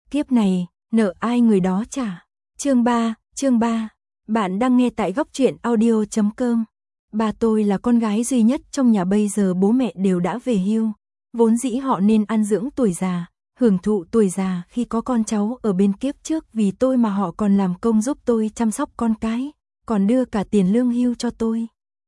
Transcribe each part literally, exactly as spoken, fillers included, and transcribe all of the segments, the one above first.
Kiếp này, nợ ai người đó trả. Chương ba, chương ba. Bạn đang nghe tại góc truyện audio chấm com. Bà tôi là con gái duy nhất trong nhà, bây giờ bố mẹ đều đã về hưu. Vốn dĩ họ nên ăn dưỡng tuổi già, hưởng thụ tuổi già khi có con cháu. Ở bên kiếp trước vì tôi mà họ còn làm công giúp tôi chăm sóc con cái, còn đưa cả tiền lương hưu cho tôi.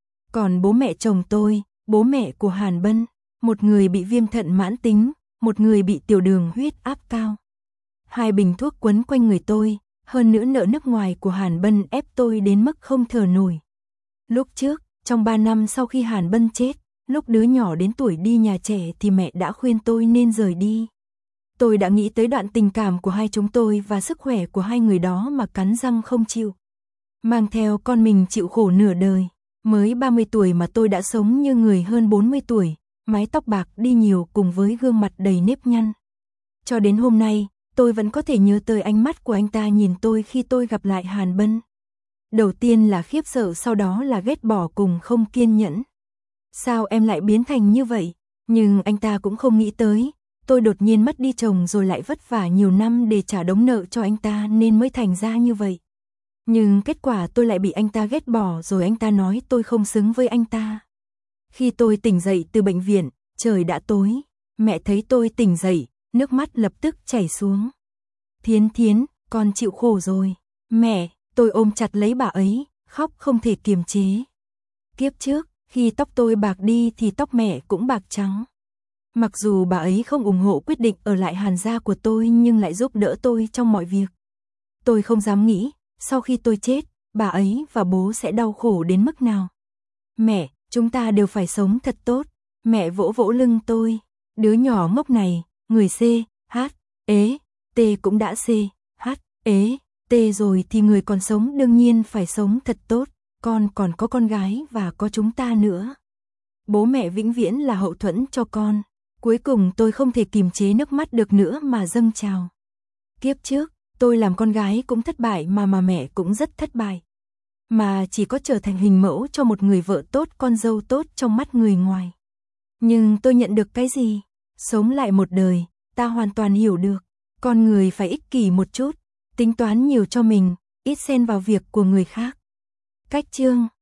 Còn bố mẹ chồng tôi, bố mẹ của Hàn Bân, một người bị viêm thận mãn tính, một người bị tiểu đường huyết áp cao. Hai bình thuốc quấn quanh người tôi, hơn nữa nợ nước ngoài của Hàn Bân ép tôi đến mức không thở nổi. Lúc trước, trong ba năm sau khi Hàn Bân chết, lúc đứa nhỏ đến tuổi đi nhà trẻ thì mẹ đã khuyên tôi nên rời đi. Tôi đã nghĩ tới đoạn tình cảm của hai chúng tôi và sức khỏe của hai người đó mà cắn răng không chịu. Mang theo con mình chịu khổ nửa đời, mới ba mươi tuổi mà tôi đã sống như người hơn bốn mươi tuổi, mái tóc bạc đi nhiều cùng với gương mặt đầy nếp nhăn. Cho đến hôm nay, tôi vẫn có thể nhớ tới ánh mắt của anh ta nhìn tôi khi tôi gặp lại Hàn Bân. Đầu tiên là khiếp sợ, sau đó là ghét bỏ cùng không kiên nhẫn. Sao em lại biến thành như vậy? Nhưng anh ta cũng không nghĩ tới, tôi đột nhiên mất đi chồng rồi lại vất vả nhiều năm để trả đống nợ cho anh ta nên mới thành ra như vậy. Nhưng kết quả tôi lại bị anh ta ghét bỏ, rồi anh ta nói tôi không xứng với anh ta. Khi tôi tỉnh dậy từ bệnh viện, trời đã tối, mẹ thấy tôi tỉnh dậy, nước mắt lập tức chảy xuống. Thiến Thiến, con chịu khổ rồi. Mẹ, tôi ôm chặt lấy bà ấy, khóc không thể kiềm chế. Kiếp trước, khi tóc tôi bạc đi thì tóc mẹ cũng bạc trắng. Mặc dù bà ấy không ủng hộ quyết định ở lại Hàn gia của tôi nhưng lại giúp đỡ tôi trong mọi việc. Tôi không dám nghĩ, sau khi tôi chết, bà ấy và bố sẽ đau khổ đến mức nào. Mẹ, chúng ta đều phải sống thật tốt. Mẹ vỗ vỗ lưng tôi. Đứa nhỏ ngốc này, người C, H, ế, T cũng đã C, H, ế, T rồi thì người còn sống đương nhiên phải sống thật tốt. Con còn có con gái và có chúng ta nữa. Bố mẹ vĩnh viễn là hậu thuẫn cho con. Cuối cùng tôi không thể kìm chế nước mắt được nữa mà dâng trào. Kiếp trước, tôi làm con gái cũng thất bại mà mà mẹ cũng rất thất bại. Mà chỉ có trở thành hình mẫu cho một người vợ tốt, con dâu tốt trong mắt người ngoài. Nhưng tôi nhận được cái gì? Sống lại một đời, ta hoàn toàn hiểu được. Con người phải ích kỷ một chút, tính toán nhiều cho mình, ít xen vào việc của người khác. Cách chương